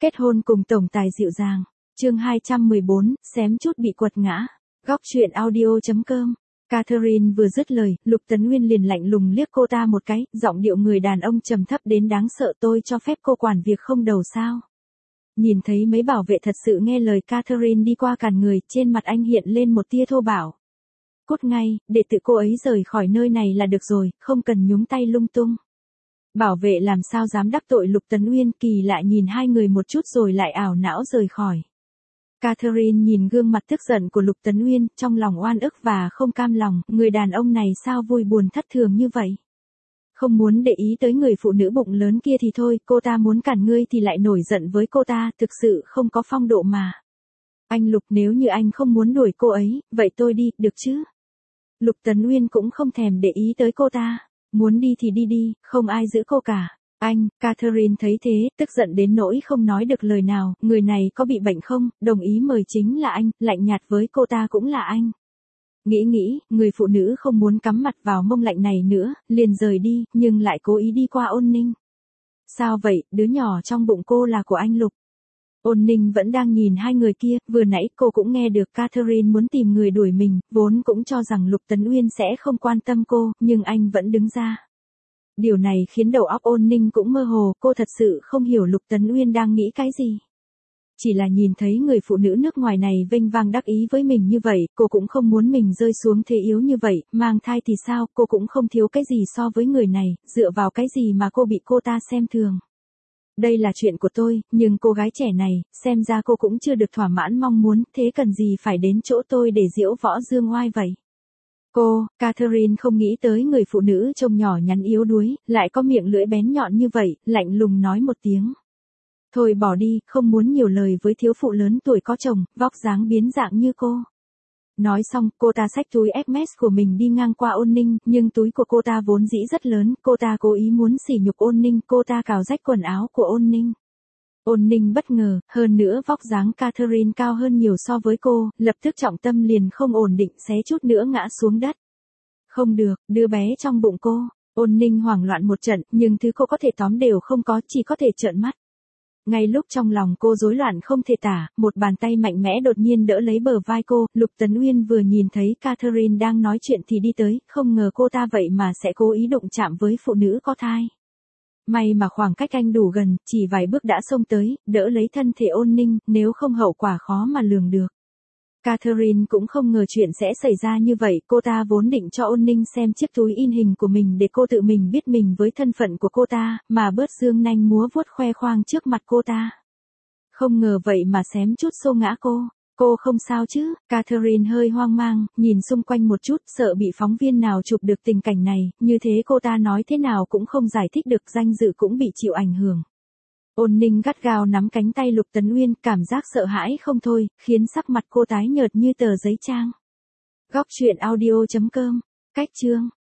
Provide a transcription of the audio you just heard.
Kết hôn cùng tổng tài dịu dàng. Chương 214, xém chút bị quật ngã. Góc truyện audio.com. Catherine vừa dứt lời, Lục Tấn Nguyên liền lạnh lùng liếc cô ta một cái, giọng điệu người đàn ông trầm thấp đến đáng sợ. Tôi cho phép cô quản việc không đầu sao? Nhìn thấy mấy bảo vệ thật sự nghe lời Catherine đi qua cản người, trên mặt anh hiện lên một tia thô bạo. Cút ngay, để tự cô ấy rời khỏi nơi này là được rồi, không cần nhúng tay lung tung. Bảo vệ làm sao dám đắc tội Lục Tấn Nguyên, kỳ lạ nhìn hai người một chút rồi lại ảo não rời khỏi. Catherine nhìn gương mặt tức giận của Lục Tấn Nguyên, trong lòng oan ức và không cam lòng, người đàn ông này sao vui buồn thất thường như vậy. Không muốn để ý tới người phụ nữ bụng lớn kia thì thôi, cô ta muốn cản ngươi thì lại nổi giận với cô ta, thực sự không có phong độ mà. Anh Lục, nếu như anh không muốn đuổi cô ấy, vậy tôi đi, được chứ? Lục Tấn Nguyên cũng không thèm để ý tới cô ta. Muốn đi thì đi đi, không ai giữ cô cả. Anh, Catherine thấy thế, tức giận đến nỗi không nói được lời nào, người này có bị bệnh không, đồng ý mời chính là anh, lạnh nhạt với cô ta cũng là anh. Nghĩ, người phụ nữ không muốn cắm mặt vào mông lạnh này nữa, liền rời đi, nhưng lại cố ý đi qua Ôn Ninh. Sao vậy, đứa nhỏ trong bụng cô là của anh Lục. Ôn Ninh vẫn đang nhìn hai người kia, vừa nãy cô cũng nghe được Catherine muốn tìm người đuổi mình, vốn cũng cho rằng Lục Tấn Nguyên sẽ không quan tâm cô, nhưng anh vẫn đứng ra. Điều này khiến đầu óc Ôn Ninh cũng mơ hồ, cô thật sự không hiểu Lục Tấn Nguyên đang nghĩ cái gì. Chỉ là nhìn thấy người phụ nữ nước ngoài này vênh vang đắc ý với mình như vậy, cô cũng không muốn mình rơi xuống thế yếu như vậy, mang thai thì sao, cô cũng không thiếu cái gì so với người này, dựa vào cái gì mà cô bị cô ta xem thường. Đây là chuyện của tôi, nhưng cô gái trẻ này, xem ra cô cũng chưa được thỏa mãn mong muốn, thế cần gì phải đến chỗ tôi để diễu võ dương oai vậy. Catherine không nghĩ tới người phụ nữ trông nhỏ nhắn yếu đuối, lại có miệng lưỡi bén nhọn như vậy, lạnh lùng nói một tiếng. Thôi bỏ đi, không muốn nhiều lời với thiếu phụ lớn tuổi có chồng, vóc dáng biến dạng như cô. Nói xong, cô ta xách túi Hermes của mình đi ngang qua Ôn Ninh, nhưng túi của cô ta vốn dĩ rất lớn, cô ta cố ý muốn sỉ nhục Ôn Ninh, cô ta cào rách quần áo của Ôn Ninh. Ôn Ninh bất ngờ, hơn nữa vóc dáng Catherine cao hơn nhiều so với cô, lập tức trọng tâm liền không ổn định, xé chút nữa ngã xuống đất. Không được, đứa bé trong bụng cô. Ôn Ninh hoảng loạn một trận, nhưng thứ cô có thể tóm đều không có, chỉ có thể trợn mắt. Ngay lúc trong lòng cô rối loạn không thể tả, một bàn tay mạnh mẽ đột nhiên đỡ lấy bờ vai cô, Lục Tấn Nguyên vừa nhìn thấy Catherine đang nói chuyện thì đi tới, không ngờ cô ta vậy mà sẽ cố ý đụng chạm với phụ nữ có thai. May mà khoảng cách anh đủ gần, chỉ vài bước đã xông tới, đỡ lấy thân thể Ôn Ninh, nếu không hậu quả khó mà lường được. Catherine cũng không ngờ chuyện sẽ xảy ra như vậy, cô ta vốn định cho Ôn Ninh xem chiếc túi in hình của mình để cô tự mình biết mình với thân phận của cô ta, mà bớt dương nanh múa vuốt khoe khoang trước mặt cô ta. Không ngờ vậy mà xém chút xô ngã cô. Cô không sao chứ? Catherine hơi hoang mang, nhìn xung quanh một chút, sợ bị phóng viên nào chụp được tình cảnh này, như thế cô ta nói thế nào cũng không giải thích được, danh dự cũng bị chịu ảnh hưởng. Ôn Ninh gắt gao nắm cánh tay Lục Tấn Nguyên, cảm giác sợ hãi không thôi, khiến sắc mặt cô tái nhợt như tờ giấy trang. Góc truyện audio.com. Cách chương.